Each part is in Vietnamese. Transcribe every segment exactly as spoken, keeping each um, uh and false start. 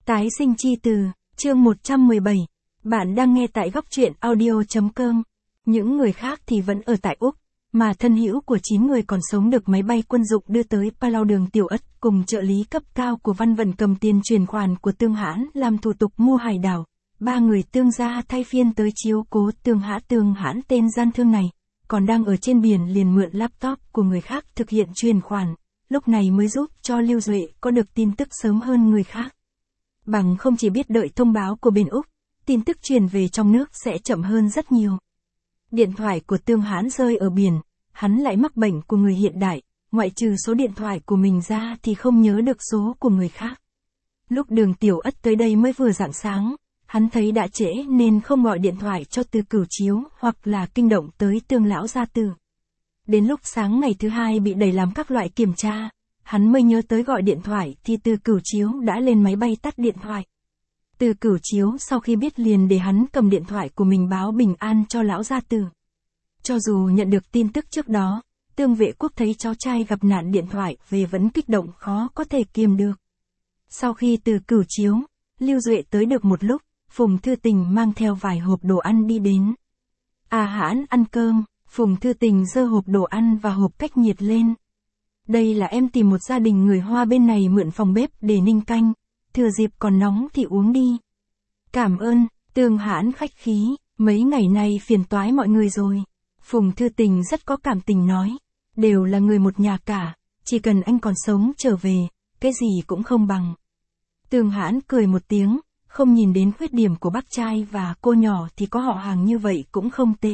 Tái sinh chi từ, chương một trăm mười bảy. Bạn đang nghe tại góc truyện audio chấm com. Những người khác thì vẫn ở tại Úc, mà thân hữu của chín người còn sống được máy bay quân dụng đưa tới Palau. Đường Tiểu Ất cùng trợ lý cấp cao của Văn Vận cầm tiền chuyển khoản của Tương Hãn làm thủ tục mua hải đảo. Ba người Tương gia thay phiên tới chiếu cố Tương Hãn. Tương Hãn tên gian thương này, còn đang ở trên biển liền mượn laptop của người khác thực hiện chuyển khoản, lúc này mới giúp cho Lưu Duệ có được tin tức sớm hơn người khác. Bằng không chỉ biết đợi thông báo của bên Úc, tin tức truyền về trong nước sẽ chậm hơn rất nhiều. Điện thoại của Tương Hãn rơi ở biển, hắn lại mắc bệnh của người hiện đại, ngoại trừ số điện thoại của mình ra thì không nhớ được số của người khác. Lúc Đường Tiểu Ất tới đây mới vừa rạng sáng, hắn thấy đã trễ nên không gọi điện thoại cho Từ Cửu Chiếu hoặc là kinh động tới Tương lão gia tử. Đến lúc sáng ngày thứ hai bị đẩy làm các loại kiểm tra, hắn mới nhớ tới gọi điện thoại thì Từ Cửu Chiếu đã lên máy bay tắt điện thoại. Từ Cửu Chiếu sau khi biết liền để hắn cầm điện thoại của mình báo bình an cho lão gia tử. Cho dù nhận được tin tức trước đó, Tương Vệ Quốc thấy cháu trai gặp nạn điện thoại về vẫn kích động khó có thể kiềm được. Sau khi Từ Cửu Chiếu, Lưu Duệ tới được một lúc, Phùng Thư Tình mang theo vài hộp đồ ăn đi đến. À Hãn ăn cơm, Phùng Thư Tình giơ hộp đồ ăn và hộp cách nhiệt lên. Đây là em tìm một gia đình người Hoa bên này mượn phòng bếp để ninh canh, thừa dịp còn nóng thì uống đi. Cảm ơn, Tương Hãn khách khí, mấy ngày nay phiền toái mọi người rồi. Phùng Thư Tình rất có cảm tình nói, đều là người một nhà cả, chỉ cần anh còn sống trở về, cái gì cũng không bằng. Tương Hãn cười một tiếng, không nhìn đến khuyết điểm của bác trai và cô nhỏ thì có họ hàng như vậy cũng không tệ.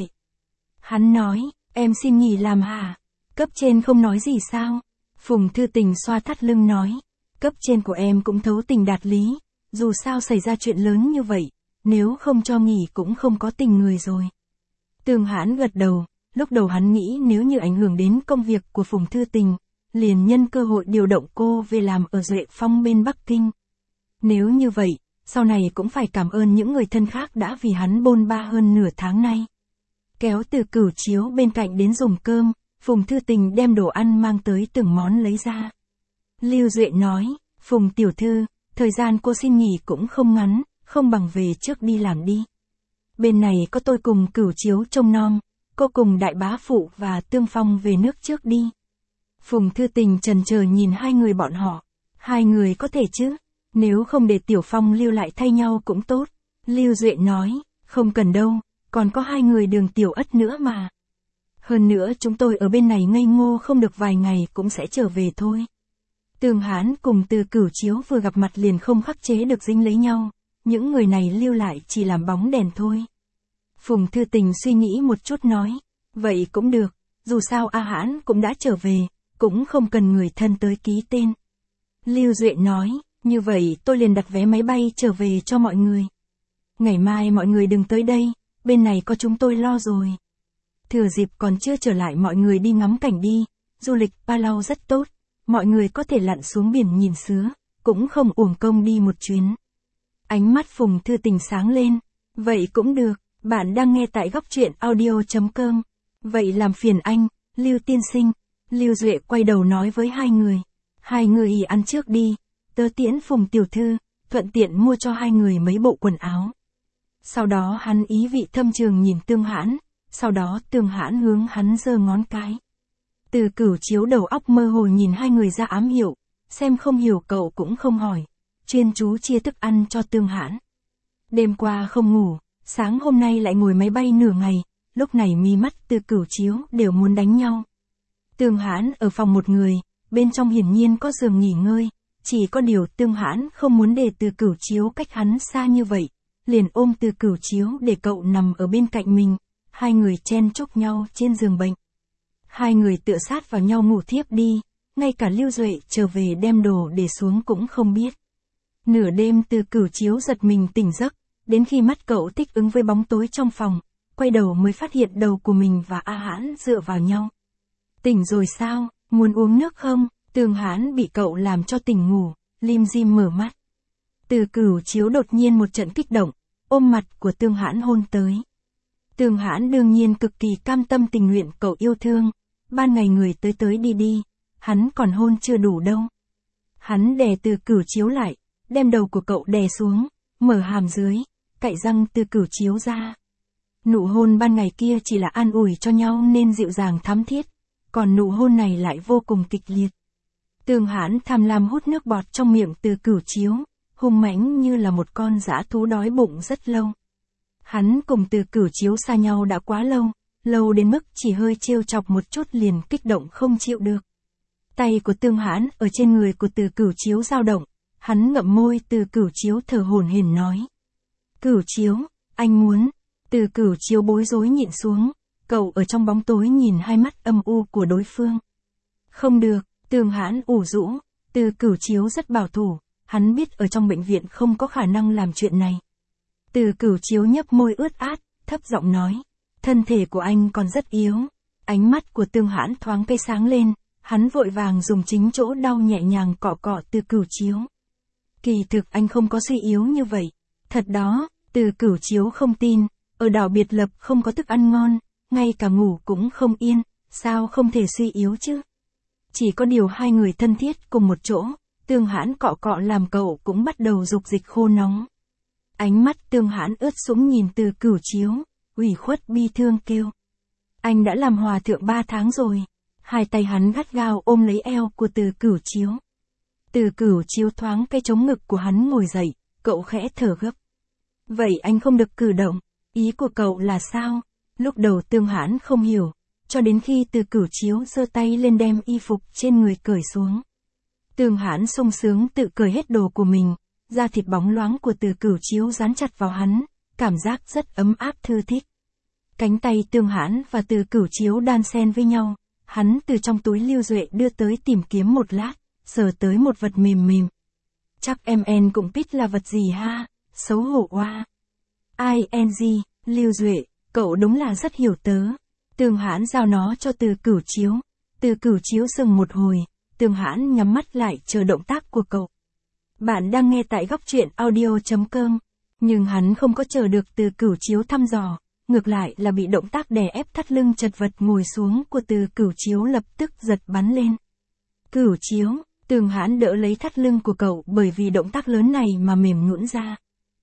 Hắn nói, em xin nghỉ làm hả? Cấp trên không nói gì sao? Phùng Thư Tình xoa thắt lưng nói, cấp trên của em cũng thấu tình đạt lý, dù sao xảy ra chuyện lớn như vậy, nếu không cho nghỉ cũng không có tình người rồi. Tương Hãn gật đầu, lúc đầu hắn nghĩ nếu như ảnh hưởng đến công việc của Phùng Thư Tình, liền nhân cơ hội điều động cô về làm ở Duệ Phong bên Bắc Kinh. Nếu như vậy, sau này cũng phải cảm ơn những người thân khác đã vì hắn bôn ba hơn nửa tháng nay. Kéo Từ Cửu Chiếu bên cạnh đến dùng cơm, Phùng Thư Tình đem đồ ăn mang tới từng món lấy ra. Lưu Duệ nói, Phùng tiểu thư, thời gian cô xin nghỉ cũng không ngắn, không bằng về trước đi làm đi. Bên này có tôi cùng Cửu Chiếu trông nom, cô cùng đại bá phụ và Tương Phong về nước trước đi. Phùng Thư Tình chần chờ nhìn hai người bọn họ, hai người có thể chứ, nếu không để Tiểu Phong lưu lại thay nhau cũng tốt. Lưu Duệ nói, không cần đâu, còn có hai người Đường Tiểu Ất nữa mà. Hơn nữa chúng tôi ở bên này ngây ngô không được vài ngày cũng sẽ trở về thôi. Tương Hãn cùng Từ Cửu Chiếu vừa gặp mặt liền không khắc chế được dính lấy nhau, những người này lưu lại chỉ làm bóng đèn thôi. Phùng Thư Tình suy nghĩ một chút nói, vậy cũng được, dù sao A Hãn cũng đã trở về, cũng không cần người thân tới ký tên. Lưu Duệ nói, như vậy tôi liền đặt vé máy bay trở về cho mọi người. Ngày mai mọi người đừng tới đây, bên này có chúng tôi lo rồi. Thừa dịp còn chưa trở lại mọi người đi ngắm cảnh đi, du lịch Palau rất tốt, mọi người có thể lặn xuống biển nhìn sứa, cũng không uổng công đi một chuyến. Ánh mắt Phùng Thư Tình sáng lên, vậy cũng được, bạn đang nghe tại góc truyện audio chấm com. Vậy làm phiền anh, Lưu tiên sinh. Lưu Duệ quay đầu nói với hai người, hai người ý ăn trước đi, tớ tiễn Phùng tiểu thư, thuận tiện mua cho hai người mấy bộ quần áo. Sau đó hắn ý vị thâm trường nhìn Tương Hãn, sau đó Tương Hãn hướng hắn giơ ngón cái. Từ Cửu Chiếu đầu óc mơ hồ nhìn hai người ra ám hiệu, xem không hiểu cậu cũng không hỏi, chuyên chú chia thức ăn cho Tương Hãn. Đêm qua không ngủ, sáng hôm nay lại ngồi máy bay nửa ngày, lúc này mi mắt Từ Cửu Chiếu đều muốn đánh nhau. Tương Hãn ở phòng một người, bên trong hiển nhiên có giường nghỉ ngơi, chỉ có điều Tương Hãn không muốn để Từ Cửu Chiếu cách hắn xa như vậy, liền ôm Từ Cửu Chiếu để cậu nằm ở bên cạnh mình, hai người chen chúc nhau trên giường bệnh. Hai người tựa sát vào nhau ngủ thiếp đi, ngay cả Lưu Duệ trở về đem đồ để xuống cũng không biết. Nửa đêm Từ Cửu Chiếu giật mình tỉnh giấc, đến khi mắt cậu thích ứng với bóng tối trong phòng, quay đầu mới phát hiện đầu của mình và A Hãn dựa vào nhau. Tỉnh rồi sao, muốn uống nước không? Tương Hãn bị cậu làm cho tỉnh ngủ, lim dim mở mắt. Từ Cửu Chiếu đột nhiên một trận kích động, ôm mặt của Tương Hãn hôn tới. Tương Hãn đương nhiên cực kỳ cam tâm tình nguyện cậu yêu thương, ban ngày người tới tới đi đi, hắn còn hôn chưa đủ đâu. Hắn đè Từ Cửu Chiếu lại, đem đầu của cậu đè xuống, mở hàm dưới, cạy răng từ cửu chiếu ra. Nụ hôn ban ngày kia chỉ là an ủi cho nhau nên dịu dàng thắm thiết, còn nụ hôn này lại vô cùng kịch liệt. Tường Hãn tham lam hút nước bọt trong miệng từ cửu chiếu, hung mãnh như là một con dã thú đói bụng rất lâu. Hắn cùng từ cửu chiếu xa nhau đã quá lâu, lâu đến mức chỉ hơi trêu chọc một chút liền kích động không chịu được. Tay của Tường Hãn ở trên người của từ cửu chiếu dao động, hắn ngậm môi, từ cửu chiếu thở hổn hển nói. Cửu chiếu, anh muốn. Từ cửu chiếu bối rối nhịn xuống, cậu ở trong bóng tối nhìn hai mắt âm u của đối phương. Không được, Tường Hãn ủ rũ, từ cửu chiếu rất bảo thủ, hắn biết ở trong bệnh viện không có khả năng làm chuyện này. Từ cửu chiếu nhấp môi ướt át, thấp giọng nói, thân thể của anh còn rất yếu. Ánh mắt của Tường Hãn thoáng cây sáng lên, hắn vội vàng dùng chính chỗ đau nhẹ nhàng cọ cọ từ cửu chiếu. Kỳ thực anh không có suy yếu như vậy. Thật đó, từ cửu chiếu không tin, ở đảo biệt lập không có thức ăn ngon, ngay cả ngủ cũng không yên, sao không thể suy yếu chứ? Chỉ có điều hai người thân thiết cùng một chỗ, Tường Hãn cọ cọ làm cậu cũng bắt đầu dục dịch khô nóng. Ánh mắt Tường Hãn ướt sũng nhìn từ cửu chiếu, ủy khuất bi thương kêu. Anh đã làm hòa thượng ba tháng rồi. Hai tay hắn gắt gao ôm lấy eo của từ cửu chiếu. Từ cửu chiếu thoáng cái chống ngực của hắn ngồi dậy, cậu khẽ thở gấp. Vậy anh không được cử động, ý của cậu là sao? Lúc đầu Tường Hãn không hiểu, cho đến khi từ cửu chiếu giơ tay lên đem y phục trên người cởi xuống. Tường Hãn sung sướng tự cởi hết đồ của mình, da thịt bóng loáng của từ cửu chiếu dán chặt vào hắn, cảm giác rất ấm áp thư thích. Cánh tay Tường Hãn và từ cửu chiếu đan xen với nhau, hắn từ trong túi Lưu Duệ đưa tới tìm kiếm một lát, sờ tới một vật mềm mềm. Chắc em en cũng biết là vật gì ha, xấu hổ oa. i en giê, Lưu Duệ, cậu đúng là rất hiểu tớ. Tường Hãn giao nó cho từ cửu chiếu. Từ cửu chiếu dừng một hồi, Tường Hãn nhắm mắt lại chờ động tác của cậu. Bạn đang nghe tại góc truyện audio chấm com. Nhưng hắn không có chờ được từ cửu chiếu thăm dò, ngược lại là bị động tác đè ép thắt lưng chật vật ngồi xuống của từ cửu chiếu lập tức giật bắn lên. Cửu chiếu, Tường Hãn đỡ lấy thắt lưng của cậu bởi vì động tác lớn này mà mềm nhũn ra.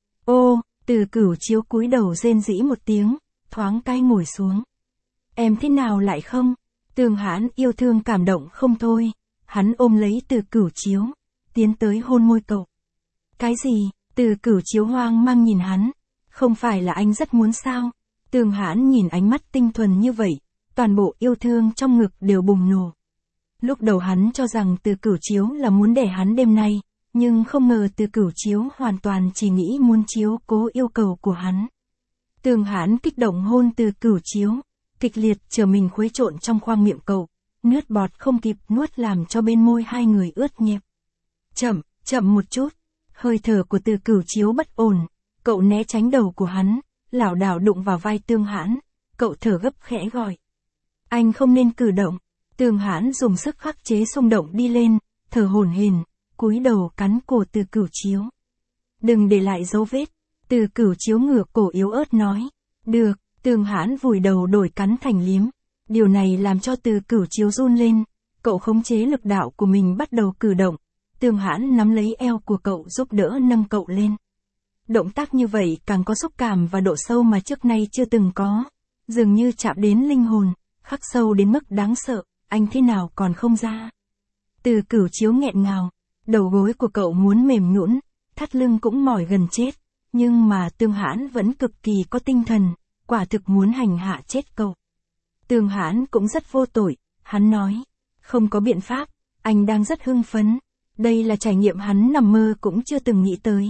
Ô, từ cửu chiếu cúi đầu rên rỉ một tiếng, thoáng cái ngồi xuống. Em thế nào lại không? Tường Hãn yêu thương cảm động không thôi, hắn ôm lấy từ cửu chiếu, tiến tới hôn môi cậu. Cái gì? Từ cửu chiếu hoang mang nhìn hắn, không phải là anh rất muốn sao? Tường Hãn nhìn ánh mắt tinh thuần như vậy, toàn bộ yêu thương trong ngực đều bùng nổ. Lúc đầu hắn cho rằng từ cửu chiếu là muốn để hắn đêm nay, nhưng không ngờ từ cửu chiếu hoàn toàn chỉ nghĩ muốn chiếu cố yêu cầu của hắn. Tường Hãn kích động hôn từ cửu chiếu, kịch liệt chờ mình khuấy trộn trong khoang miệng cậu, nước bọt không kịp nuốt làm cho bên môi hai người ướt nhẹp. Chậm, chậm một chút, hơi thở của từ cửu chiếu bất ổn, cậu né tránh đầu của hắn, lảo đảo đụng vào vai Tường Hãn, cậu thở gấp khẽ gọi. Anh không nên cử động. Tường Hãn dùng sức khắc chế xung động đi lên, thở hổn hển, cúi đầu cắn cổ từ cửu chiếu. Đừng để lại dấu vết. Từ cửu chiếu ngửa cổ yếu ớt nói. Được, Tường Hãn vùi đầu đổi cắn thành liếm. Điều này làm cho từ cửu chiếu run lên, cậu khống chế lực đạo của mình bắt đầu cử động. Tường Hãn nắm lấy eo của cậu giúp đỡ nâng cậu lên. Động tác như vậy càng có xúc cảm và độ sâu mà trước nay chưa từng có, dường như chạm đến linh hồn, khắc sâu đến mức đáng sợ. Anh thế nào còn không ra? Từ cửu chiếu nghẹn ngào, đầu gối của cậu muốn mềm nhũn, thắt lưng cũng mỏi gần chết, nhưng mà Tường Hãn vẫn cực kỳ có tinh thần, quả thực muốn hành hạ chết cậu. Tường Hãn cũng rất vô tội, hắn nói, không có biện pháp, anh đang rất hưng phấn, đây là trải nghiệm hắn nằm mơ cũng chưa từng nghĩ tới.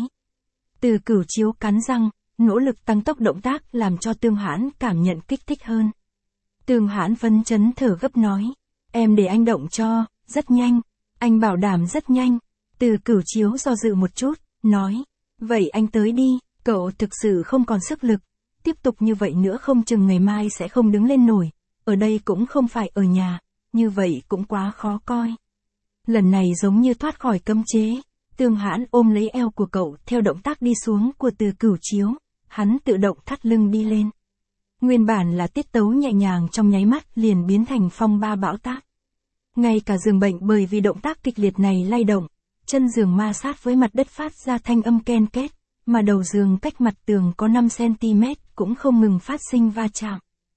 Từ cửu chiếu cắn răng, nỗ lực tăng tốc động tác làm cho Tường Hãn cảm nhận kích thích hơn. Tường Hãn phấn chấn thở gấp nói. Em để anh động cho, rất nhanh, anh bảo đảm rất nhanh. Từ cửu chiếu do dự một chút, nói, vậy anh tới đi, cậu thực sự không còn sức lực, tiếp tục như vậy nữa không chừng ngày mai sẽ không đứng lên nổi, ở đây cũng không phải ở nhà, như vậy cũng quá khó coi. Lần này giống như thoát khỏi cấm chế, Tường Hãn ôm lấy eo của cậu theo động tác đi xuống của từ cửu chiếu, hắn tự động thắt lưng đi lên. Nguyên bản là tiết tấu nhẹ nhàng trong nháy mắt liền biến thành phong ba bão táp. Ngay cả giường bệnh bởi vì động tác kịch liệt này lay động, chân giường ma sát với mặt đất phát ra thanh âm ken két, mà đầu giường cách mặt tường có năm xăng-ti-mét cũng không ngừng phát sinh va chạm.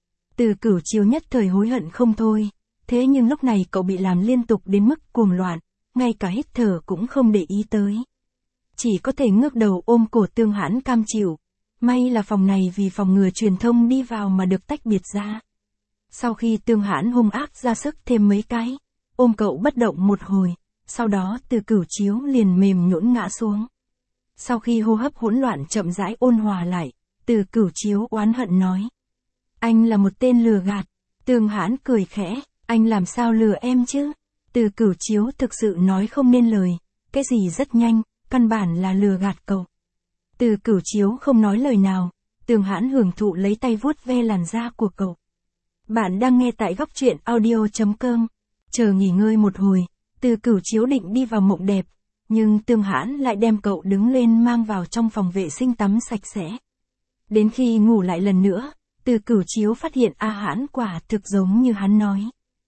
Từ Cửu Chiếu nhất thời hối hận không thôi, thế nhưng lúc này cậu bị làm liên tục đến mức cuồng loạn, ngay cả hít thở cũng không để ý tới. Chỉ có thể ngước đầu ôm cổ Tương Hãn cam chịu. May là phòng này vì phòng ngừa truyền thông đi vào mà được tách biệt ra. Sau khi Tương Hãn hung ác ra sức thêm mấy cái, ôm cậu bất động một hồi, sau đó Từ Cửu Chiếu liền mềm nhũn ngã xuống. Sau khi hô hấp hỗn loạn chậm rãi ôn hòa lại, Từ Cửu Chiếu oán hận nói. Anh là một tên lừa gạt. Tương Hãn cười khẽ, anh làm sao lừa em chứ? Từ Cửu Chiếu thực sự nói không nên lời, cái gì rất nhanh, căn bản là lừa gạt cậu. Từ Cửu Chiếu không nói lời nào, Tương Hãn hưởng thụ lấy tay vuốt ve làn da của cậu. Bạn đang nghe tại góc truyện audio chấm com. Chờ nghỉ ngơi một hồi, Từ Cửu Chiếu định đi vào mộng đẹp, nhưng Tương Hãn lại đem cậu đứng lên mang vào trong phòng vệ sinh tắm sạch sẽ. Đến khi ngủ lại lần nữa, Từ Cửu Chiếu phát hiện A Hãn quả thực giống như hắn nói.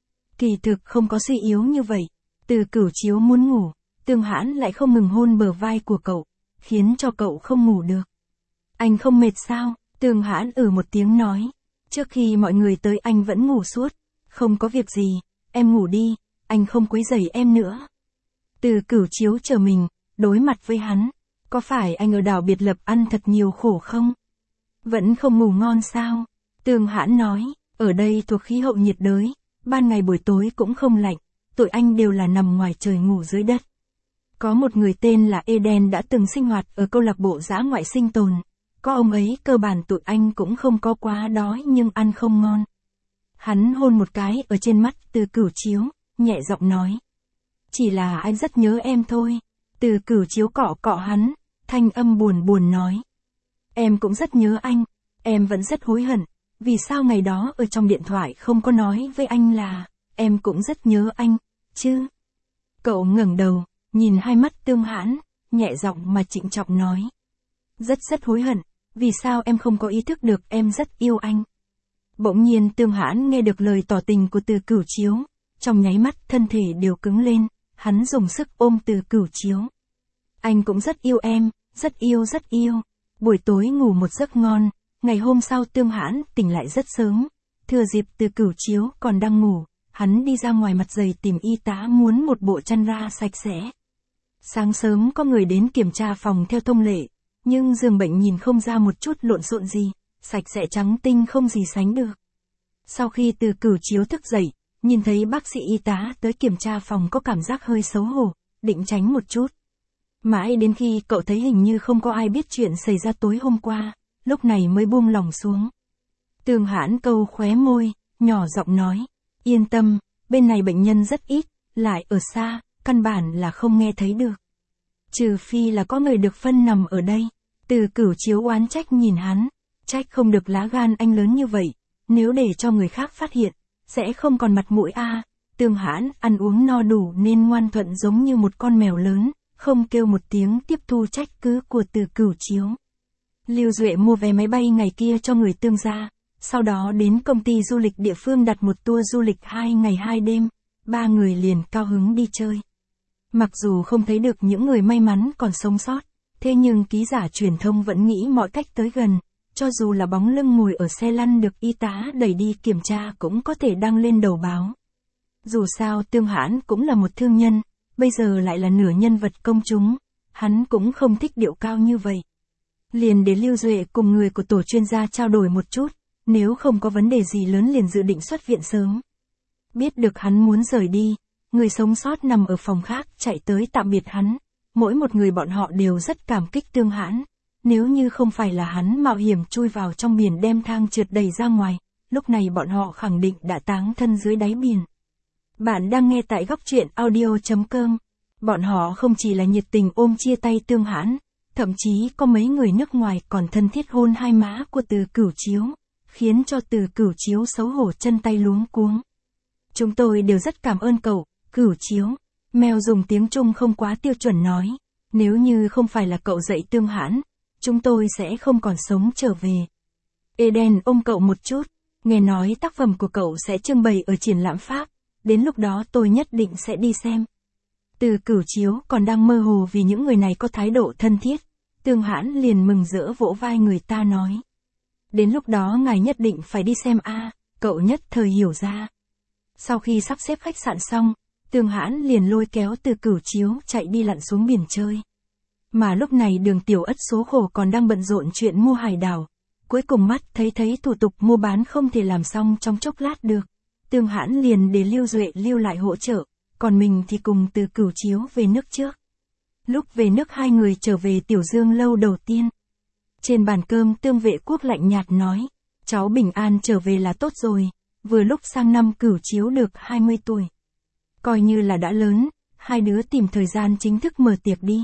Kỳ thực không có suy yếu như vậy. Từ Cửu Chiếu muốn ngủ, Tương Hãn lại không ngừng hôn bờ vai của cậu, khiến cho cậu không ngủ được. Anh không mệt sao? Tương Hãn ừ một tiếng nói. Trước khi mọi người tới anh vẫn ngủ suốt. Không có việc gì, em ngủ đi, anh không quấy rầy em nữa. Từ Cửu Chiếu chờ mình, đối mặt với hắn. Có phải anh ở đảo biệt lập ăn thật nhiều khổ không? Vẫn không ngủ ngon sao? Tương Hãn nói, ở đây thuộc khí hậu nhiệt đới, ban ngày buổi tối cũng không lạnh, tụi anh đều là nằm ngoài trời ngủ dưới đất. Có một người tên là Eden đã từng sinh hoạt ở câu lạc bộ dã ngoại sinh tồn. Có ông ấy cơ bản tụi anh cũng không có quá đói nhưng ăn không ngon. Hắn hôn một cái ở trên mắt Từ Cửu Chiếu, nhẹ giọng nói. Chỉ là anh rất nhớ em thôi. Từ Cửu Chiếu cọ cọ hắn, thanh âm buồn buồn nói. Em cũng rất nhớ anh, em vẫn rất hối hận. Vì sao ngày đó ở trong điện thoại không có nói với anh là, em cũng rất nhớ anh, chứ? Cậu ngẩng đầu, nhìn hai mắt Tương Hãn, nhẹ giọng mà trịnh trọng nói. Rất rất hối hận, vì sao em không có ý thức được em rất yêu anh? Bỗng nhiên Tương Hãn nghe được lời tỏ tình của Từ Cửu Chiếu, trong nháy mắt thân thể đều cứng lên, hắn dùng sức ôm Từ Cửu Chiếu. Anh cũng rất yêu em, rất yêu rất yêu. Buổi tối ngủ một giấc ngon. Ngày hôm sau Tương Hãn tỉnh lại rất sớm, thừa dịp Từ Cửu Chiếu còn đang ngủ, hắn đi ra ngoài mặt giày tìm y tá muốn một bộ chăn ra sạch sẽ. Sáng sớm có người đến kiểm tra phòng theo thông lệ, nhưng giường bệnh nhìn không ra một chút lộn xộn gì, sạch sẽ trắng tinh không gì sánh được. Sau khi Từ Cửu Chiếu thức dậy, nhìn thấy bác sĩ y tá tới kiểm tra phòng có cảm giác hơi xấu hổ, định tránh một chút. Mãi đến khi cậu thấy hình như không có ai biết chuyện xảy ra tối hôm qua. Lúc này mới buông lòng xuống. Tương Hãn câu khóe môi, nhỏ giọng nói, yên tâm, bên này bệnh nhân rất ít, lại ở xa, căn bản là không nghe thấy được. Trừ phi là có người được phân nằm ở đây. Từ Cửu Chiếu oán trách nhìn hắn, trách không được lá gan anh lớn như vậy, nếu để cho người khác phát hiện, sẽ không còn mặt mũi a. À. Tương Hãn ăn uống no đủ nên ngoan thuận giống như một con mèo lớn, không kêu một tiếng tiếp thu trách cứ của Từ Cửu Chiếu. Lưu Duệ mua vé máy bay ngày kia cho người Tương gia, sau đó đến công ty du lịch địa phương đặt một tour du lịch hai ngày hai đêm, ba người liền cao hứng đi chơi. Mặc dù không thấy được những người may mắn còn sống sót, thế nhưng ký giả truyền thông vẫn nghĩ mọi cách tới gần, cho dù là bóng lưng ngồi ở xe lăn được y tá đẩy đi kiểm tra cũng có thể đăng lên đầu báo. Dù sao Tương Hãn cũng là một thương nhân, bây giờ lại là nửa nhân vật công chúng, hắn cũng không thích điệu cao như vậy. Liền để Lưu Duệ cùng người của tổ chuyên gia trao đổi một chút, nếu không có vấn đề gì lớn liền dự định xuất viện sớm. Biết được hắn muốn rời đi, người sống sót nằm ở phòng khác chạy tới tạm biệt hắn, mỗi một người bọn họ đều rất cảm kích Tương Hãn, nếu như không phải là hắn mạo hiểm chui vào trong biển đem thang trượt đẩy ra ngoài, lúc này bọn họ khẳng định đã táng thân dưới đáy biển. Bạn đang nghe tại góc truyện audio chấm com. Bọn họ không chỉ là nhiệt tình ôm chia tay Tương Hãn, thậm chí có mấy người nước ngoài còn thân thiết hôn hai má của Từ Cửu Chiếu, khiến cho Từ Cửu Chiếu xấu hổ chân tay luống cuống. Chúng tôi đều rất cảm ơn cậu, Cửu Chiếu. Mèo dùng tiếng Trung không quá tiêu chuẩn nói, nếu như không phải là cậu dạy Tương Hãn, chúng tôi sẽ không còn sống trở về. Eden ôm cậu một chút, nghe nói tác phẩm của cậu sẽ trưng bày ở triển lãm Pháp, đến lúc đó tôi nhất định sẽ đi xem. Từ Cửu Chiếu còn đang mơ hồ vì những người này có thái độ thân thiết, Tương Hãn liền mừng rỡ vỗ vai người ta nói. Đến lúc đó ngài nhất định phải đi xem a, cậu nhất thời hiểu ra. Sau khi sắp xếp khách sạn xong, Tương Hãn liền lôi kéo Từ Cửu Chiếu chạy đi lặn xuống biển chơi. Mà lúc này Đường Tiểu Ất số khổ còn đang bận rộn chuyện mua hải đảo. Cuối cùng mắt thấy thấy thủ tục mua bán không thể làm xong trong chốc lát được. Tương Hãn liền để Lưu Duệ lưu lại hỗ trợ, còn mình thì cùng Từ Cửu Chiếu về nước trước. Lúc về nước hai người trở về Tiểu Dương lâu đầu tiên. Trên bàn cơm Tương Vệ Quốc lạnh nhạt nói, cháu bình an trở về là tốt rồi, vừa lúc sang năm Cửu Chiếu được hai mươi tuổi. Coi như là đã lớn, hai đứa tìm thời gian chính thức mở tiệc đi.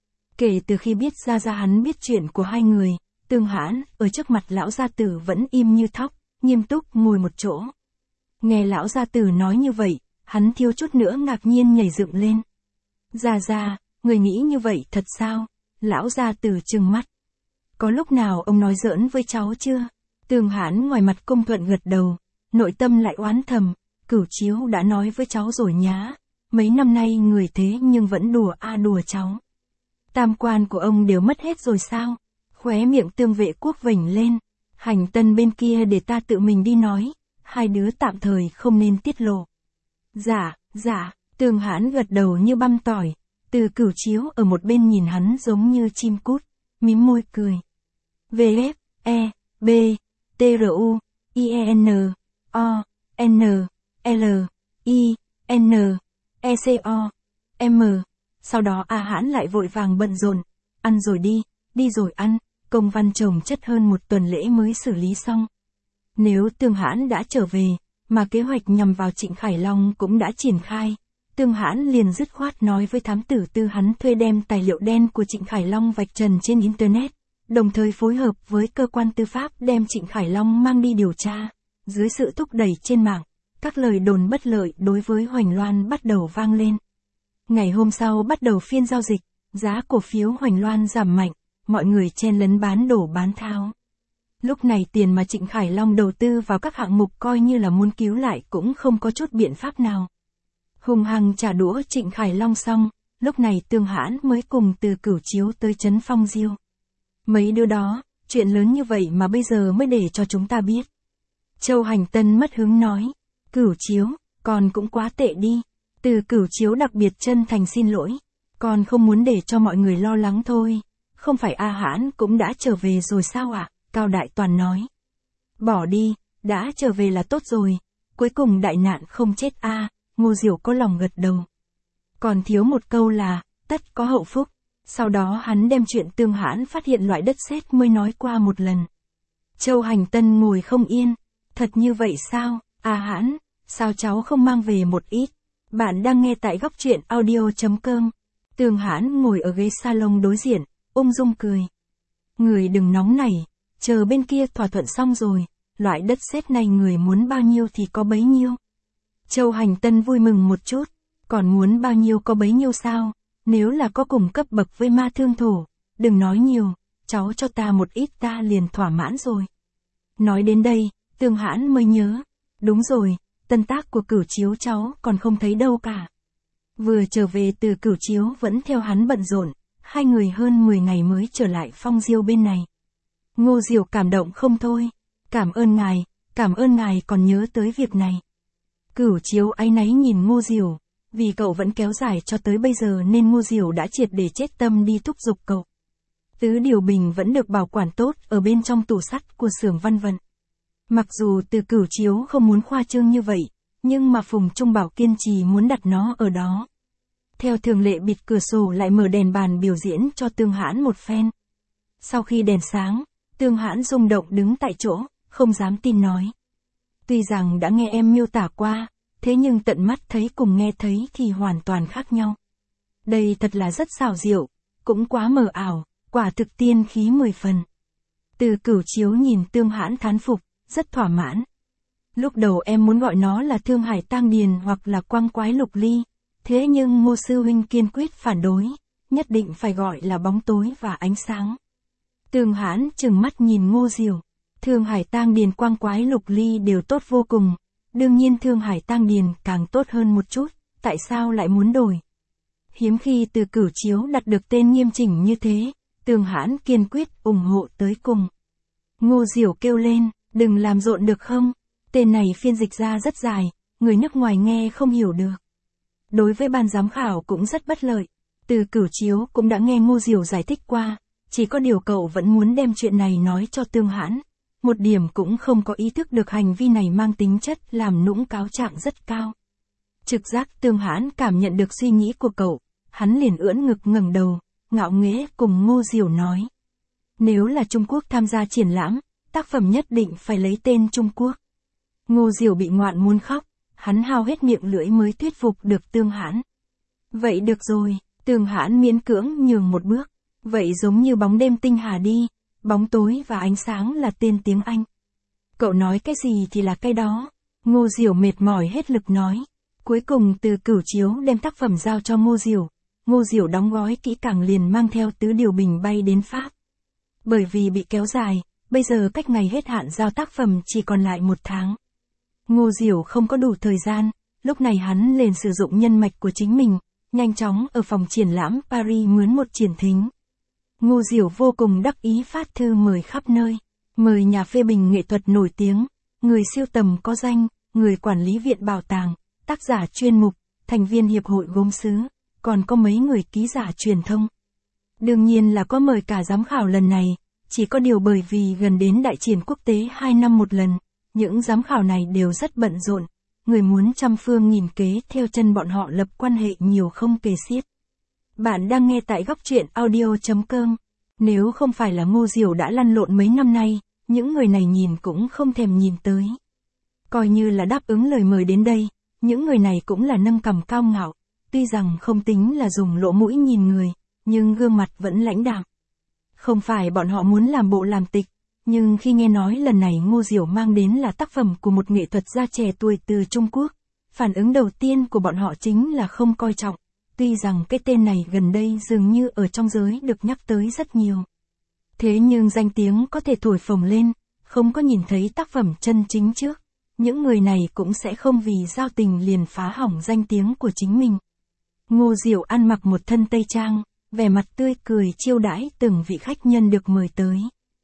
Kể từ khi biết ra ra hắn biết chuyện của hai người, Tương Hãn ở trước mặt lão gia tử vẫn im như thóc, nghiêm túc ngồi một chỗ. Nghe lão gia tử nói như vậy, hắn thiếu chút nữa ngạc nhiên nhảy dựng lên. Gia gia, người nghĩ như vậy thật sao? Lão gia tử trừng mắt. Có lúc nào ông nói giỡn với cháu chưa? Tương Hãn ngoài mặt cung thuận gật đầu, nội tâm lại oán thầm, Cửu Chiếu đã nói với cháu rồi nhá, mấy năm nay người thế nhưng vẫn đùa a đùa cháu. Tam quan của ông đều mất hết rồi sao? Khóe miệng Tương Vệ Quốc vểnh lên, hành tân bên kia để ta tự mình đi nói, hai đứa tạm thời không nên tiết lộ. Dạ, dạ, Tương Hãn gật đầu như băm tỏi, Từ Cửu Chiếu ở một bên nhìn hắn giống như chim cút, mím môi cười. V F, E, B, T R U, I E N, O, N, L, I, N, E C O, M. Sau đó A Hãn lại vội vàng bận rộn, ăn rồi đi, đi rồi ăn, công văn chồng chất hơn một tuần lễ mới xử lý xong. Nếu Tương Hãn đã trở về, mà kế hoạch nhằm vào Trịnh Khải Long cũng đã triển khai, Tương Hãn liền dứt khoát nói với thám tử Tư hắn thuê đem tài liệu đen của Trịnh Khải Long vạch trần trên Internet, đồng thời phối hợp với cơ quan tư pháp đem Trịnh Khải Long mang đi điều tra. Dưới sự thúc đẩy trên mạng, các lời đồn bất lợi đối với Hoành Loan bắt đầu vang lên. Ngày hôm sau bắt đầu phiên giao dịch, giá cổ phiếu Hoành Loan giảm mạnh, mọi người chen lấn bán đổ bán tháo. Lúc này tiền mà Trịnh Khải Long đầu tư vào các hạng mục coi như là muốn cứu lại cũng không có chút biện pháp nào. Hùng hăng trả đũa Trịnh Khải Long xong, lúc này Tương Hãn mới cùng Từ Cửu Chiếu tới trấn Phong Diêu. Mấy đứa đó, chuyện lớn như vậy mà bây giờ mới để cho chúng ta biết. Châu Hành Tân mất hứng nói, Cửu Chiếu, con cũng quá tệ đi. Từ Cửu Chiếu đặc biệt chân thành xin lỗi, con không muốn để cho mọi người lo lắng thôi. Không phải A Hãn cũng đã trở về rồi sao ạ? À? Cao Đại Toàn nói. Bỏ đi, đã trở về là tốt rồi. Cuối cùng đại nạn không chết a. À, Ngô Diệu có lòng gật đầu. Còn thiếu một câu là, tất có hậu phúc. Sau đó hắn đem chuyện Tương Hãn phát hiện loại đất sét mới nói qua một lần. Châu Hành Tân ngồi không yên. Thật như vậy sao? A Hãn, sao cháu không mang về một ít? Bạn đang nghe tại góc truyện audio chấm com. Tương Hãn ngồi ở ghế salon đối diện, ung dung cười. Người đừng nóng nảy, chờ bên kia thỏa thuận xong rồi, loại đất sét này người muốn bao nhiêu thì có bấy nhiêu. Châu Hành Tân vui mừng một chút, còn muốn bao nhiêu có bấy nhiêu sao, nếu là có cùng cấp bậc với Ma Thương Thổ, đừng nói nhiều, cháu cho ta một ít ta liền thỏa mãn rồi. Nói đến đây, Tương Hãn mới nhớ, đúng rồi, tân tác của Cửu Chiếu cháu còn không thấy đâu cả. Vừa trở về từ Cửu Chiếu vẫn theo hắn bận rộn, hai người hơn mười ngày mới trở lại Phong Diêu bên này. Ngô Diệu cảm động không thôi, cảm ơn ngài, cảm ơn ngài còn nhớ tới việc này. Cửu Chiếu áy náy nhìn Ngô Diệu, vì cậu vẫn kéo dài cho tới bây giờ nên Ngô Diệu đã triệt để chết tâm đi thúc giục cậu. Tứ Điều Bình vẫn được bảo quản tốt ở bên trong tủ sắt của xưởng Văn Vận. Mặc dù từ Cửu Chiếu không muốn khoa trương như vậy, nhưng mà Phùng Trung Bảo kiên trì muốn đặt nó ở đó. Theo thường lệ bịt cửa sổ lại mở đèn bàn biểu diễn cho Tương Hãn một phen. Sau khi đèn sáng, Tương Hãn rung động đứng tại chỗ, không dám tin nói. Tuy rằng đã nghe em miêu tả qua, thế nhưng tận mắt thấy cùng nghe thấy thì hoàn toàn khác nhau. Đây thật là rất xảo diệu, cũng quá mờ ảo, quả thực tiên khí mười phần. Từ Cửu Chiếu nhìn Tương Hãn thán phục, rất thỏa mãn. Lúc đầu em muốn gọi nó là Thương Hải Tang Điền hoặc là Quang Quái Lục Ly, thế nhưng Ngô sư huynh kiên quyết phản đối, nhất định phải gọi là Bóng Tối và Ánh Sáng. Tương Hãn trừng mắt nhìn Ngô Diệu, Thương Hải Tang Điền Quang Quái Lục Ly đều tốt vô cùng, đương nhiên Thương Hải Tang Điền càng tốt hơn một chút, tại sao lại muốn đổi? Hiếm khi Từ Cửu Chiếu đặt được tên nghiêm chỉnh như thế, Tương Hãn kiên quyết ủng hộ tới cùng. Ngô Diểu kêu lên, đừng làm rộn được không? Tên này phiên dịch ra rất dài, người nước ngoài nghe không hiểu được. Đối với ban giám khảo cũng rất bất lợi. Từ Cửu Chiếu cũng đã nghe Ngô Diểu giải thích qua, chỉ có điều cậu vẫn muốn đem chuyện này nói cho Tương Hãn. Một điểm cũng không có ý thức được hành vi này mang tính chất làm nũng cáo trạng rất cao. Trực giác Tương Hãn cảm nhận được suy nghĩ của cậu, hắn liền ưỡn ngực ngẩng đầu, ngạo nghễ cùng Ngô Diểu nói. Nếu là Trung Quốc tham gia triển lãm, tác phẩm nhất định phải lấy tên Trung Quốc. Ngô Diểu bị ngoạn muốn khóc, hắn hao hết miệng lưỡi mới thuyết phục được Tương Hãn. Vậy được rồi, Tương Hãn miễn cưỡng nhường một bước. Vậy giống như bóng đêm tinh hà đi, bóng tối và ánh sáng là tên tiếng Anh. Cậu nói cái gì thì là cái đó. Ngô Diểu mệt mỏi hết lực nói. Cuối cùng Từ Cửu Chiếu đem tác phẩm giao cho Ngô Diểu. Ngô Diểu đóng gói kỹ càng liền mang theo Tứ Điều Bình bay đến Pháp. Bởi vì bị kéo dài, bây giờ cách ngày hết hạn giao tác phẩm chỉ còn lại một tháng. Ngô Diểu không có đủ thời gian, lúc này hắn liền sử dụng nhân mạch của chính mình, nhanh chóng ở phòng triển lãm Paris mướn một triển thính. Ngô Diểu vô cùng đắc ý phát thư mời khắp nơi, mời nhà phê bình nghệ thuật nổi tiếng, người siêu tầm có danh, người quản lý viện bảo tàng, tác giả chuyên mục, thành viên hiệp hội gốm sứ, còn có mấy người ký giả truyền thông. Đương nhiên là có mời cả giám khảo lần này, chỉ có điều bởi vì gần đến đại triển quốc tế hai năm một lần, những giám khảo này đều rất bận rộn, người muốn trăm phương nghìn kế theo chân bọn họ lập quan hệ nhiều không kể xiết. Bạn đang nghe tại góc truyện audio chấm com. Nếu không phải là Ngô Diểu đã lăn lộn mấy năm nay, những người này nhìn cũng không thèm nhìn tới. Coi như là đáp ứng lời mời đến đây, những người này cũng là nâng cằm cao ngạo, tuy rằng không tính là dùng lỗ mũi nhìn người, nhưng gương mặt vẫn lãnh đạm. Không phải bọn họ muốn làm bộ làm tịch, nhưng khi nghe nói lần này Ngô Diểu mang đến là tác phẩm của một nghệ thuật gia trẻ tuổi từ Trung Quốc, phản ứng đầu tiên của bọn họ chính là không coi trọng. Tuy rằng cái tên này gần đây dường như ở trong giới được nhắc tới rất nhiều. Thế nhưng danh tiếng có thể thổi phồng lên, không có nhìn thấy tác phẩm chân chính trước. Những người này cũng sẽ không vì giao tình liền phá hỏng danh tiếng của chính mình. Ngô Diểu ăn mặc một thân tây trang, vẻ mặt tươi cười chiêu đãi từng vị khách nhân được mời tới.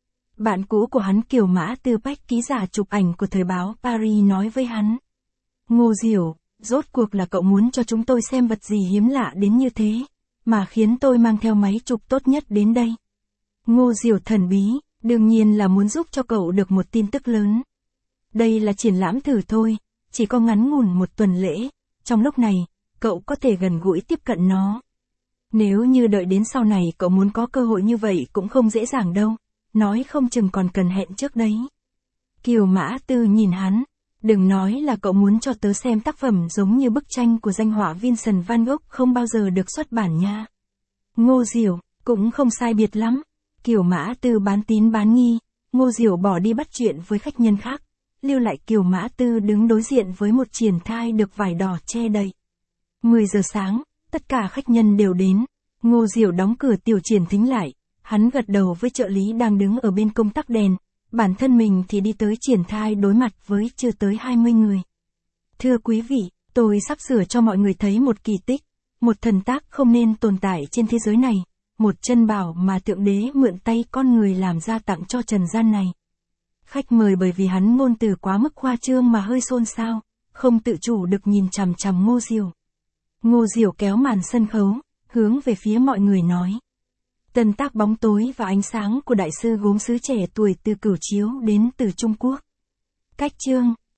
Bạn cũ của hắn Kiều Mã Tư Bách ký giả chụp ảnh của thời báo Paris nói với hắn. Ngô Diểu, rốt cuộc là cậu muốn cho chúng tôi xem vật gì hiếm lạ đến như thế, mà khiến tôi mang theo máy chụp tốt nhất đến đây. Ngô Diểu thần bí, đương nhiên là muốn giúp cho cậu được một tin tức lớn. Đây là triển lãm thử thôi, chỉ có ngắn ngủn một tuần lễ, trong lúc này, cậu có thể gần gũi tiếp cận nó. Nếu như đợi đến sau này cậu muốn có cơ hội như vậy cũng không dễ dàng đâu, nói không chừng còn cần hẹn trước đấy. Kiều Mã Tư nhìn hắn. Đừng nói là cậu muốn cho tớ xem tác phẩm giống như bức tranh của danh họa Vincent van Gogh không bao giờ được xuất bản nha. Ngô Diểu, cũng không sai biệt lắm. Kiều Mã Tư bán tín bán nghi, Ngô Diểu bỏ đi bắt chuyện với khách nhân khác, lưu lại Kiều Mã Tư đứng đối diện với một triển thai được vải đỏ che đầy. mười giờ sáng, tất cả khách nhân đều đến, Ngô Diểu đóng cửa tiểu triển thính lại, hắn gật đầu với trợ lý đang đứng ở bên công tắc đèn. Bản thân mình thì đi tới triển thai đối mặt với chưa tới hai mươi người. Thưa quý vị, tôi sắp sửa cho mọi người thấy một kỳ tích, một thần tác không nên tồn tại trên thế giới này, một chân bảo mà Thượng Đế mượn tay con người làm ra tặng cho trần gian này. Khách mời bởi vì hắn ngôn từ quá mức khoa trương mà hơi xôn xao, không tự chủ được nhìn chằm chằm Ngô Diểu. Ngô Diểu kéo màn sân khấu, hướng về phía mọi người nói. Tân tác bóng tối và ánh sáng của đại sư gốm sứ trẻ tuổi Từ Cửu Chiếu đến từ Trung Quốc. Cách chương